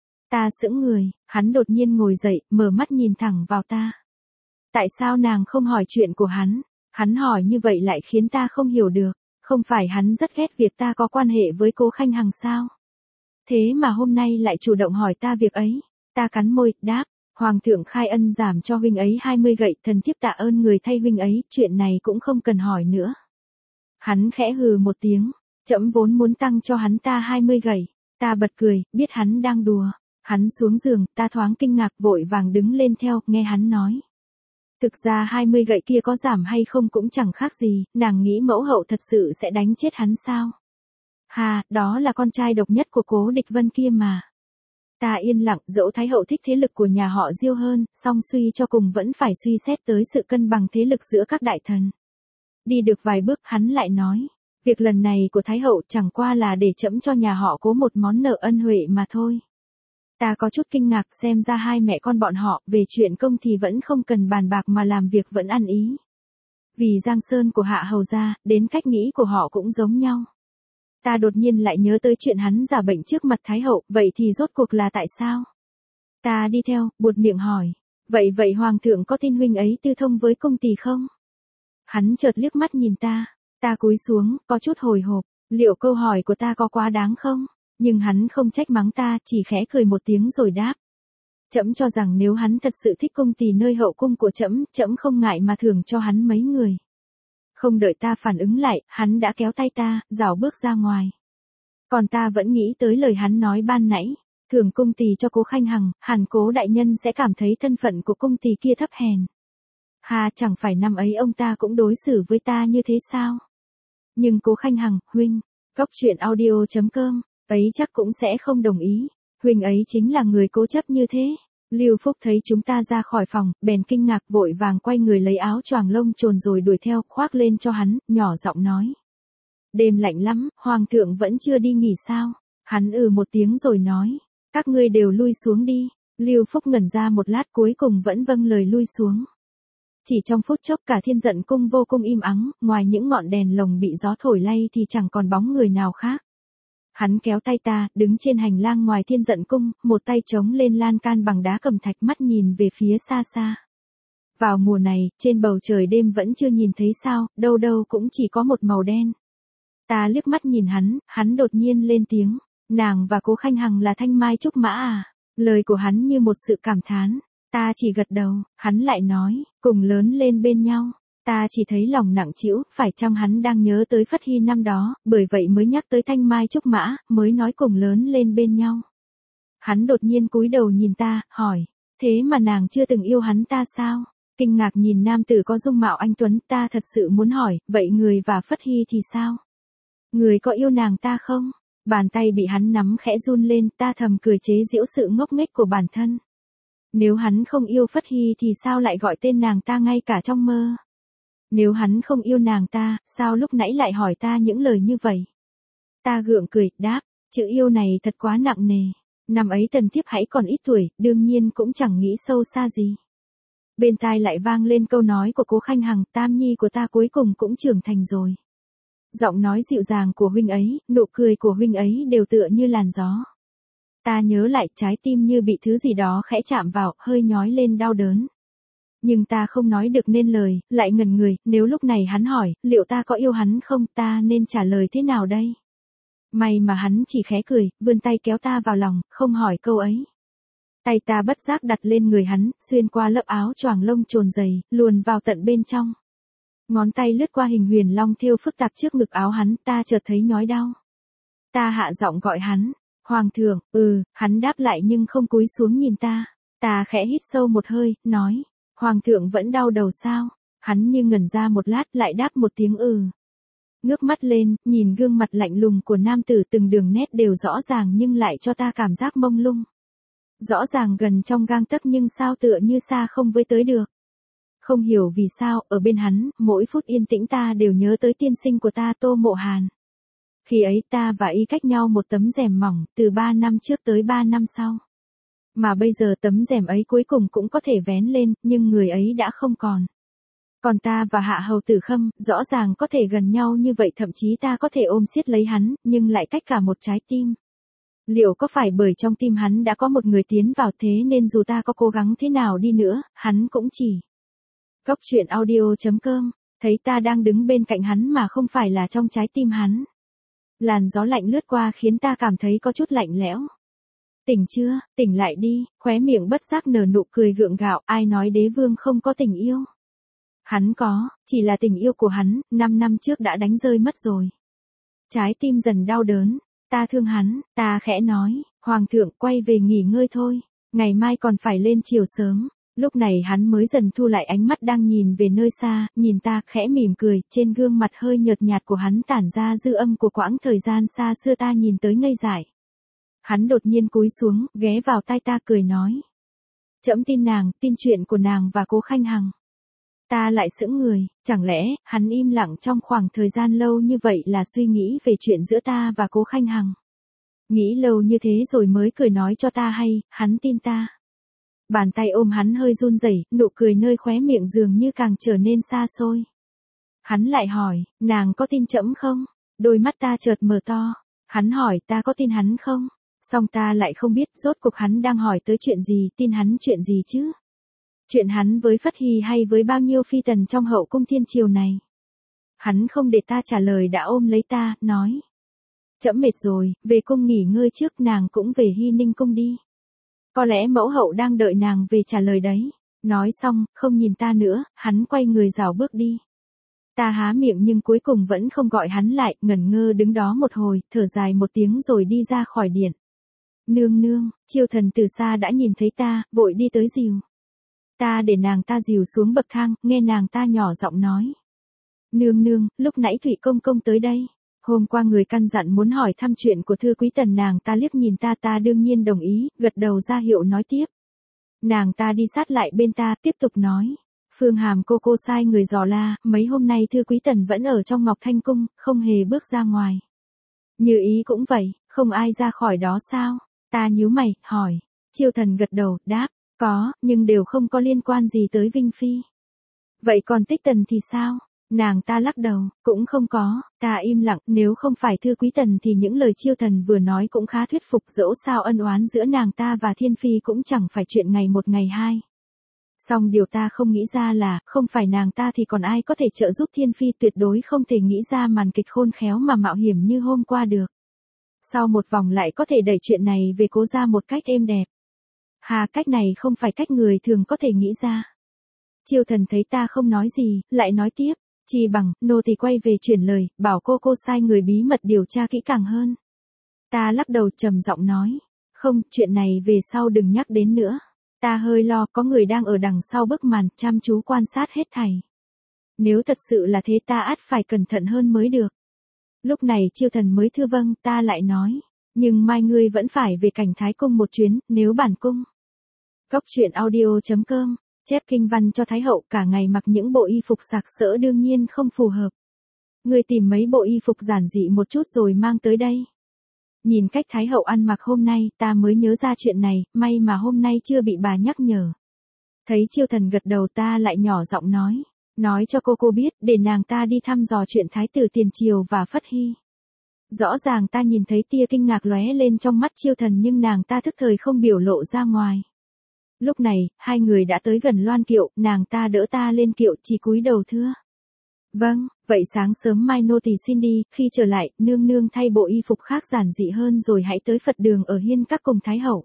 Ta sững người, hắn đột nhiên ngồi dậy, mở mắt nhìn thẳng vào ta. Tại sao nàng không hỏi chuyện của hắn? Hắn hỏi như vậy lại khiến ta không hiểu được. Không phải hắn rất ghét việc ta có quan hệ với Cố Khanh Hằng sao? Thế mà hôm nay lại chủ động hỏi ta việc ấy. Ta cắn môi, đáp. Hoàng thượng khai ân giảm cho huynh ấy 20 gậy, thần thiếp tạ ơn người thay huynh ấy, chuyện này cũng không cần hỏi nữa. Hắn khẽ hừ một tiếng. Trẫm vốn muốn tăng cho hắn ta 20 gậy. Ta bật cười, biết hắn đang đùa. Hắn xuống giường, ta thoáng kinh ngạc vội vàng đứng lên theo, nghe hắn nói. Thực ra 20 gậy kia có giảm hay không cũng chẳng khác gì, nàng nghĩ mẫu hậu thật sự sẽ đánh chết hắn sao? Hà, đó là con trai độc nhất của Cố Địch Vân kia mà. Ta yên lặng, dẫu Thái hậu thích thế lực của nhà họ Diêu hơn, song suy cho cùng vẫn phải suy xét tới sự cân bằng thế lực giữa các đại thần. Đi được vài bước hắn lại nói, việc lần này của Thái hậu chẳng qua là để trẫm cho nhà họ Cố một món nợ ân huệ mà thôi. Ta có chút kinh ngạc, xem ra hai mẹ con bọn họ về chuyện công thì vẫn không cần bàn bạc mà làm việc vẫn ăn ý. Vì giang sơn của Hạ hầu gia, đến cách nghĩ của họ cũng giống nhau. Ta đột nhiên lại nhớ tới chuyện hắn giả bệnh trước mặt Thái hậu, vậy thì rốt cuộc là tại sao? Ta đi theo, buột miệng hỏi, vậy hoàng thượng có tin huynh ấy tư thông với công tỳ không? Hắn chợt liếc mắt nhìn ta cúi xuống, có chút hồi hộp, liệu câu hỏi của ta có quá đáng không? Nhưng hắn không trách mắng ta, chỉ khẽ cười một tiếng rồi đáp. Trẫm cho rằng nếu hắn thật sự thích cung tỳ nơi hậu cung của trẫm, trẫm không ngại mà thưởng cho hắn mấy người. Không đợi ta phản ứng lại, hắn đã kéo tay ta, rảo bước ra ngoài. Còn ta vẫn nghĩ tới lời hắn nói ban nãy, thưởng cung tỳ cho Cố Khanh Hằng, hẳn Cố đại nhân sẽ cảm thấy thân phận của cung tỳ kia thấp hèn. Hà, chẳng phải năm ấy ông ta cũng đối xử với ta như thế sao? Nhưng Cố Khanh Hằng, huynh, Cốc truyện audio.com, ấy chắc cũng sẽ không đồng ý. Huynh ấy chính là người cố chấp như thế. Lưu Phúc thấy chúng ta ra khỏi phòng, bèn kinh ngạc vội vàng quay người lấy áo choàng lông chồn rồi đuổi theo, khoác lên cho hắn, nhỏ giọng nói. Đêm lạnh lắm, hoàng thượng vẫn chưa đi nghỉ sao? Hắn một tiếng rồi nói. Các ngươi đều lui xuống đi. Lưu Phúc ngẩn ra một lát cuối cùng vẫn vâng lời lui xuống. Chỉ trong phút chốc cả Thiên Dận cung vô cùng im ắng, ngoài những ngọn đèn lồng bị gió thổi lay thì chẳng còn bóng người nào khác. Hắn kéo tay ta, đứng trên hành lang ngoài Thiên Dận cung, một tay chống lên lan can bằng đá cẩm thạch, mắt nhìn về phía xa xa. Vào mùa này, trên bầu trời đêm vẫn chưa nhìn thấy sao, đâu đâu cũng chỉ có một màu đen. Ta liếc mắt nhìn hắn đột nhiên lên tiếng. Nàng và Cố Khanh Hằng là thanh mai trúc mã à? Lời của hắn như một sự cảm thán. Ta chỉ gật đầu, hắn lại nói, cùng lớn lên bên nhau. Ta chỉ thấy lòng nặng trĩu, phải chăng hắn đang nhớ tới Phất Hy năm đó, bởi vậy mới nhắc tới thanh mai trúc mã, mới nói cùng lớn lên bên nhau. Hắn đột nhiên cúi đầu nhìn ta, hỏi, thế mà nàng chưa từng yêu hắn ta sao? Kinh ngạc nhìn nam tử có dung mạo anh tuấn, ta thật sự muốn hỏi, vậy người và Phất Hy thì sao? Người có yêu nàng ta không? Bàn tay bị hắn nắm khẽ run lên, ta thầm cười chế giễu sự ngốc nghếch của bản thân. Nếu hắn không yêu Phất Hy thì sao lại gọi tên nàng ta ngay cả trong mơ? Nếu hắn không yêu nàng ta, sao lúc nãy lại hỏi ta những lời như vậy? Ta gượng cười, đáp, chữ yêu này thật quá nặng nề. Năm ấy tần thiếp hãy còn ít tuổi, đương nhiên cũng chẳng nghĩ sâu xa gì. Bên tai lại vang lên câu nói của Cố Khanh Hằng, Tam Nhi của ta cuối cùng cũng trưởng thành rồi. Giọng nói dịu dàng của huynh ấy, nụ cười của huynh ấy đều tựa như làn gió. Ta nhớ lại trái tim như bị thứ gì đó khẽ chạm vào, hơi nhói lên đau đớn. Nhưng ta không nói được nên lời, lại ngẩn người, nếu lúc này hắn hỏi, liệu ta có yêu hắn không, ta nên trả lời thế nào đây? May mà hắn chỉ khẽ cười, vươn tay kéo ta vào lòng, không hỏi câu ấy. Tay ta bất giác đặt lên người hắn, xuyên qua lớp áo choàng lông trồn dày, luồn vào tận bên trong. Ngón tay lướt qua hình huyền long thêu phức tạp trước ngực áo hắn, ta chợt thấy nhói đau. Ta hạ giọng gọi hắn, Hoàng thượng, hắn đáp lại nhưng không cúi xuống nhìn ta. Ta khẽ hít sâu một hơi, nói, Hoàng thượng vẫn đau đầu sao? Hắn như ngẩn ra một lát lại đáp một tiếng Ngước mắt lên, nhìn gương mặt lạnh lùng của nam tử, từng đường nét đều rõ ràng nhưng lại cho ta cảm giác mông lung. Rõ ràng gần trong gang tấc nhưng sao tựa như xa không với tới được. Không hiểu vì sao, ở bên hắn, mỗi phút yên tĩnh ta đều nhớ tới tiên sinh của ta, Tô Mộ Hàn. Khi ấy ta và y cách nhau một tấm rèm mỏng, từ 3 năm trước tới 3 năm sau. Mà bây giờ tấm rèm ấy cuối cùng cũng có thể vén lên, nhưng người ấy đã không còn. Còn ta và Hạ Hầu Tử Khâm, rõ ràng có thể gần nhau như vậy, thậm chí ta có thể ôm siết lấy hắn, nhưng lại cách cả một trái tim. Liệu có phải bởi trong tim hắn đã có một người tiến vào, thế nên dù ta có cố gắng thế nào đi nữa, hắn cũng chỉ. Góc truyện audio.com, thấy ta đang đứng bên cạnh hắn mà không phải là trong trái tim hắn. Làn gió lạnh lướt qua khiến ta cảm thấy có chút lạnh lẽo. Tỉnh chưa, tỉnh lại đi, khóe miệng bất giác nở nụ cười gượng gạo, ai nói đế vương không có tình yêu. Hắn có, chỉ là tình yêu của hắn, 5 năm trước đã đánh rơi mất rồi. Trái tim dần đau đớn, ta thương hắn, ta khẽ nói, Hoàng thượng quay về nghỉ ngơi thôi, ngày mai còn phải lên chiều sớm. Lúc này hắn mới dần thu lại ánh mắt đang nhìn về nơi xa, nhìn ta khẽ mỉm cười, trên gương mặt hơi nhợt nhạt của hắn tản ra dư âm của quãng thời gian xa xưa ta nhìn tới ngây dại. Hắn đột nhiên cúi xuống, ghé vào tai ta cười nói. Trẫm tin nàng, tin chuyện của nàng và Cố Khanh Hằng. Ta lại sững người, chẳng lẽ, hắn im lặng trong khoảng thời gian lâu như vậy là suy nghĩ về chuyện giữa ta và Cố Khanh Hằng. Nghĩ lâu như thế rồi mới cười nói cho ta hay, hắn tin ta. Bàn tay ôm hắn hơi run rẩy, nụ cười nơi khóe miệng dường như càng trở nên xa xôi. Hắn lại hỏi, nàng có tin trẫm không? Đôi mắt ta chợt mở to. Hắn hỏi ta có tin hắn không? Song ta lại không biết rốt cuộc hắn đang hỏi tới chuyện gì, tin hắn chuyện gì chứ? Chuyện hắn với Phất Hy hay với bao nhiêu phi tần trong hậu cung thiên triều này? Hắn không để ta trả lời đã ôm lấy ta, nói. Trẫm mệt rồi, về cung nghỉ ngơi trước, nàng cũng về Hy Ninh cung đi. Có lẽ mẫu hậu đang đợi nàng về trả lời đấy. Nói xong, không nhìn ta nữa, hắn quay người rảo bước đi. Ta há miệng nhưng cuối cùng vẫn không gọi hắn lại, ngẩn ngơ đứng đó một hồi, thở dài một tiếng rồi đi ra khỏi điện. Nương nương, Chiêu Thần từ xa đã nhìn thấy ta, vội đi tới dìu. Ta để nàng ta dìu xuống bậc thang, nghe nàng ta nhỏ giọng nói. Nương nương, lúc nãy Thụy Công Công tới đây. Hôm qua người căn dặn muốn hỏi thăm chuyện của Thư Quý Tần, nàng ta liếc nhìn ta, ta đương nhiên đồng ý, gật đầu ra hiệu nói tiếp. Nàng ta đi sát lại bên ta, tiếp tục nói. Phương Hàm cô sai người dò la, mấy hôm nay Thư Quý Tần vẫn ở trong Ngọc Thanh Cung, không hề bước ra ngoài. Như ý cũng vậy, không ai ra khỏi đó sao? Ta nhíu mày, hỏi. Chiêu Thần gật đầu, đáp, có, nhưng đều không có liên quan gì tới Vinh Phi. Vậy còn Tích Tần thì sao? Nàng ta lắc đầu, cũng không có. Ta im lặng, nếu không phải Thư Quý Tần thì những lời Chiêu Thần vừa nói cũng khá thuyết phục, dẫu sao ân oán giữa nàng ta và Thiên Phi cũng chẳng phải chuyện ngày một ngày hai. Song điều ta không nghĩ ra là, không phải nàng ta thì còn ai có thể trợ giúp Thiên Phi, tuyệt đối không thể nghĩ ra màn kịch khôn khéo mà mạo hiểm như hôm qua được. Sau một vòng lại có thể đẩy chuyện này về Cố gia một cách êm đẹp. Hà, cách này không phải cách người thường có thể nghĩ ra. Chiêu Thần thấy ta không nói gì, lại nói tiếp. Chi bằng, nô tỳ quay về chuyển lời, bảo cô sai người bí mật điều tra kỹ càng hơn. Ta lắc đầu trầm giọng nói. Không, chuyện này về sau đừng nhắc đến nữa. Ta hơi lo, có người đang ở đằng sau bức màn, chăm chú quan sát hết thảy. Nếu thật sự là thế ta ắt phải cẩn thận hơn mới được. Lúc này Chiêu Thần mới thưa vâng, ta lại nói. Nhưng mai ngươi vẫn phải về Cảnh Thái Cung một chuyến, nếu bản cung. Góc truyện audio.com, chép kinh văn cho Thái hậu, cả ngày mặc những bộ y phục sặc sỡ đương nhiên không phù hợp. Ngươi tìm mấy bộ y phục giản dị một chút rồi mang tới đây. Nhìn cách Thái hậu ăn mặc hôm nay, ta mới nhớ ra chuyện này, may mà hôm nay chưa bị bà nhắc nhở. Thấy Chiêu Thần gật đầu ta lại nhỏ giọng nói cho cô biết để nàng ta đi thăm dò chuyện thái tử Tiền Triều và Phất Hy. Rõ ràng ta nhìn thấy tia kinh ngạc lóe lên trong mắt Chiêu Thần nhưng nàng ta thức thời không biểu lộ ra ngoài. Lúc này, hai người đã tới gần loan kiệu, nàng ta đỡ ta lên kiệu chỉ cúi đầu thưa. Vâng, vậy sáng sớm mai nô tỳ xin đi, khi trở lại, nương nương thay bộ y phục khác giản dị hơn rồi hãy tới Phật đường ở hiên các cùng Thái hậu.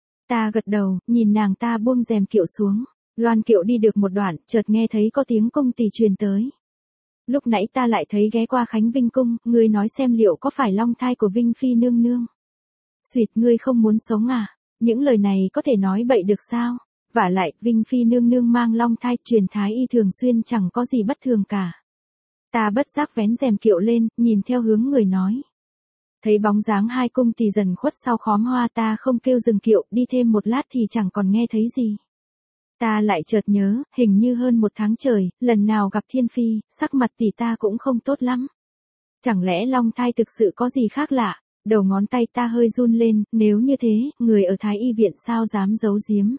Ta gật đầu, nhìn nàng ta buông rèm kiệu xuống. Loan kiệu đi được một đoạn, chợt nghe thấy có tiếng cung tỳ truyền tới. Lúc nãy ta lại thấy ghé qua Khánh Vinh cung, ngươi nói xem liệu có phải long thai của Vinh Phi nương nương. Xuyệt, ngươi không muốn sống à? Những lời này có thể nói bậy được sao? Vả lại, Vinh Phi nương nương mang long thai, truyền thái y thường xuyên chẳng có gì bất thường cả. Ta bất giác vén rèm kiệu lên, nhìn theo hướng người nói. Thấy bóng dáng hai cung tỳ dần khuất sau khóm hoa ta không kêu dừng kiệu, đi thêm một lát thì chẳng còn nghe thấy gì. Ta lại chợt nhớ, hình như hơn một tháng trời, lần nào gặp Thiên Phi, sắc mặt tỷ ta cũng không tốt lắm. Chẳng lẽ long thai thực sự có gì khác lạ? Đầu ngón tay ta hơi run lên, nếu như thế, người ở Thái y viện sao dám giấu giếm.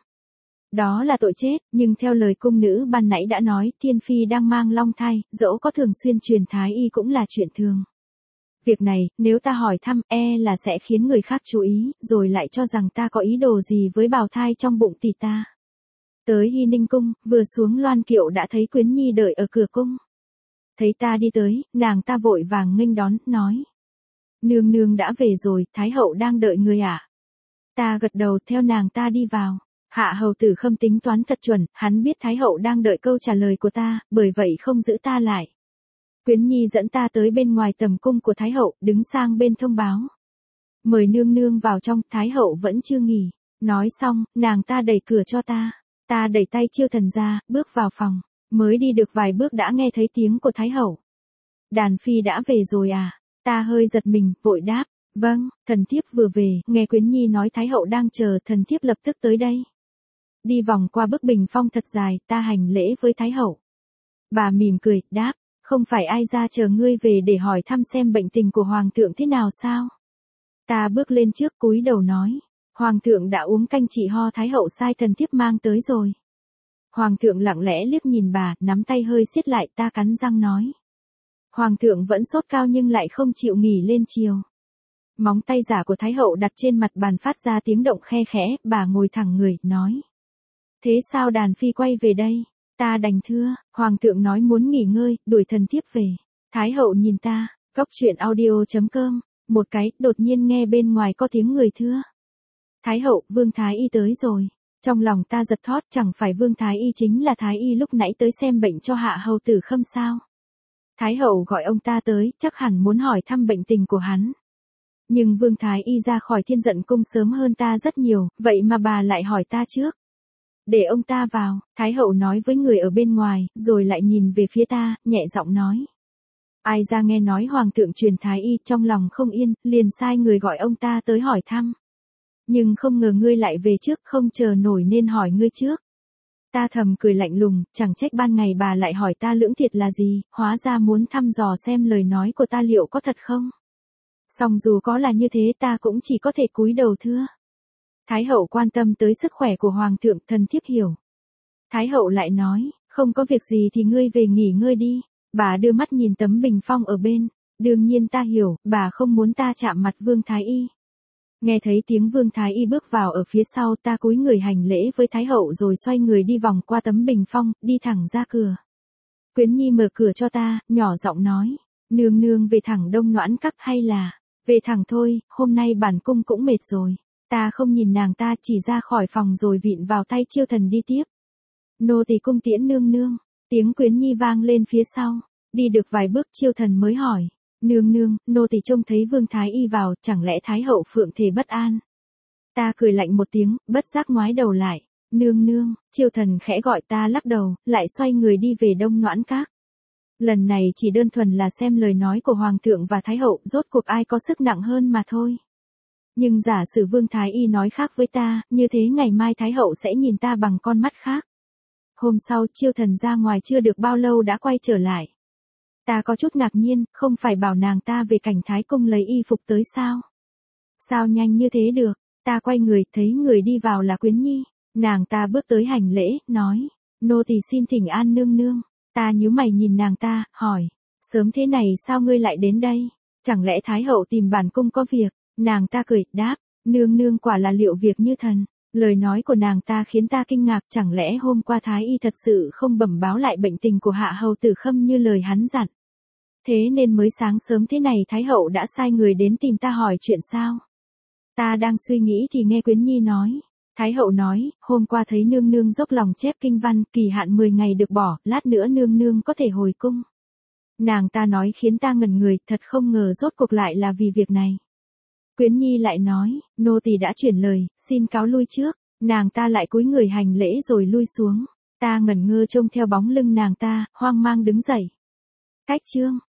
Đó là tội chết, nhưng theo lời cung nữ ban nãy đã nói, Thiên Phi đang mang long thai, dẫu có thường xuyên truyền Thái y cũng là chuyện thường. Việc này, nếu ta hỏi thăm, là sẽ khiến người khác chú ý, rồi lại cho rằng ta có ý đồ gì với bào thai trong bụng tỷ ta. Tới Hy Ninh cung, vừa xuống loan kiệu đã thấy Quyến Nhi đợi ở cửa cung. Thấy ta đi tới, nàng ta vội vàng nghênh đón, nói. Nương nương đã về rồi, Thái hậu đang đợi người à? Ta gật đầu theo nàng ta đi vào. Hạ hầu tử Khâm tính toán thật chuẩn, hắn biết Thái hậu đang đợi câu trả lời của ta, bởi vậy không giữ ta lại. Quyến Nhi dẫn ta tới bên ngoài tầm cung của Thái hậu, đứng sang bên thông báo. Mời nương nương vào trong, Thái hậu vẫn chưa nghỉ. Nói xong, nàng ta đẩy cửa cho ta. Ta đẩy tay Chiêu Thần ra, bước vào phòng. Mới đi được vài bước đã nghe thấy tiếng của Thái hậu. Đàn phi đã về rồi à? Ta hơi giật mình, vội đáp. Vâng, thần thiếp vừa về, nghe Quyến Nhi nói Thái hậu đang chờ, thần thiếp lập tức tới đây. Đi vòng qua bức bình phong thật dài, ta hành lễ với Thái hậu. Bà mỉm cười, đáp. Không phải ai ra chờ ngươi về để hỏi thăm xem bệnh tình của hoàng thượng thế nào sao? Ta bước lên trước cúi đầu nói. Hoàng thượng đã uống canh trị ho, Thái hậu sai thần thiếp mang tới rồi. Hoàng thượng lặng lẽ liếc nhìn bà, nắm tay hơi siết lại, ta cắn răng nói. Hoàng thượng vẫn sốt cao nhưng lại không chịu nghỉ lên chiều. Móng tay giả của Thái hậu đặt trên mặt bàn phát ra tiếng động khe khẽ, bà ngồi thẳng người, nói. Thế sao đàn phi quay về đây? Ta đành thưa, Hoàng thượng nói muốn nghỉ ngơi, đuổi thần thiếp về. Thái hậu nhìn ta, Cóc truyện audio.com, một cái, đột nhiên nghe bên ngoài có tiếng người thưa. Thái hậu, Vương Thái y tới rồi. Trong lòng ta giật thót, chẳng phải Vương Thái y chính là Thái y lúc nãy tới xem bệnh cho Hạ hầu tử Khâm sao? Thái hậu gọi ông ta tới, chắc hẳn muốn hỏi thăm bệnh tình của hắn. Nhưng Vương Thái y ra khỏi Thiên Dận cung sớm hơn ta rất nhiều, vậy mà bà lại hỏi ta trước. Để ông ta vào, Thái hậu nói với người ở bên ngoài, rồi lại nhìn về phía ta, nhẹ giọng nói. Ai ra nghe nói Hoàng thượng truyền Thái y, trong lòng không yên, liền sai người gọi ông ta tới hỏi thăm. Nhưng không ngờ ngươi lại về trước, không chờ nổi nên hỏi ngươi trước. Ta thầm cười lạnh lùng, chẳng trách ban ngày bà lại hỏi ta lưỡng thiệt là gì, hóa ra muốn thăm dò xem lời nói của ta liệu có thật không. Song dù có là như thế ta cũng chỉ có thể cúi đầu thưa. Thái hậu quan tâm tới sức khỏe của Hoàng thượng, thần thiếp hiểu. Thái hậu lại nói, không có việc gì thì ngươi về nghỉ ngơi đi. Bà đưa mắt nhìn tấm bình phong ở bên. Đương nhiên ta hiểu, bà không muốn ta chạm mặt Vương Thái y. Nghe thấy tiếng Vương Thái y bước vào ở phía sau, ta cúi người hành lễ với Thái hậu rồi xoay người đi vòng qua tấm bình phong, đi thẳng ra cửa. Quyến Nhi mở cửa cho ta, nhỏ giọng nói. Nương nương về thẳng Đông Noãn Các hay là, về thẳng thôi, hôm nay bản cung cũng mệt rồi. Ta không nhìn nàng ta, chỉ ra khỏi phòng rồi vịn vào tay Chiêu Thần đi tiếp. Nô tỳ cung tiễn nương nương. Tiếng Quyến Nhi vang lên phía sau. Đi được vài bước Chiêu Thần mới hỏi. Nương nương, nô tỳ trông thấy Vương Thái y vào, chẳng lẽ Thái hậu phượng thể bất an? Ta cười lạnh một tiếng, bất giác ngoái đầu lại. Nương nương, Chiêu Thần khẽ gọi ta lắc đầu, lại xoay người đi về Đông Noãn Các. Lần này chỉ đơn thuần là xem lời nói của Hoàng thượng và Thái hậu, rốt cuộc ai có sức nặng hơn mà thôi. Nhưng giả sử Vương Thái y nói khác với ta, như thế ngày mai Thái hậu sẽ nhìn ta bằng con mắt khác. Hôm sau Chiêu Thần ra ngoài chưa được bao lâu đã quay trở lại. Ta có chút ngạc nhiên, không phải bảo nàng ta về Cảnh Thái cung lấy y phục tới sao? Sao nhanh như thế được? Ta quay người, thấy người đi vào là Quyến Nhi. Nàng ta bước tới hành lễ, nói, nô tỳ xin thỉnh an nương nương. Ta nhíu mày nhìn nàng ta, hỏi, sớm thế này sao ngươi lại đến đây? Chẳng lẽ Thái hậu tìm bản cung có việc? Nàng ta cười, đáp, nương nương quả là liệu việc như thần. Lời nói của nàng ta khiến ta kinh ngạc, chẳng lẽ hôm qua Thái y thật sự không bẩm báo lại bệnh tình của Hạ hầu tử Khâm như lời hắn dặn. Thế nên mới sáng sớm thế này Thái hậu đã sai người đến tìm ta hỏi chuyện sao? Ta đang suy nghĩ thì nghe Quyến Nhi nói. Thái hậu nói, hôm qua thấy nương nương dốc lòng chép kinh văn, kỳ hạn 10 ngày được bỏ, lát nữa nương nương có thể hồi cung. Nàng ta nói khiến ta ngẩn người, thật không ngờ rốt cuộc lại là vì việc này. Quyến Nhi lại nói, nô tỳ đã chuyển lời, xin cáo lui trước. Nàng ta lại cúi người hành lễ rồi lui xuống. Ta ngẩn ngơ trông theo bóng lưng nàng ta, hoang mang đứng dậy. Cách chương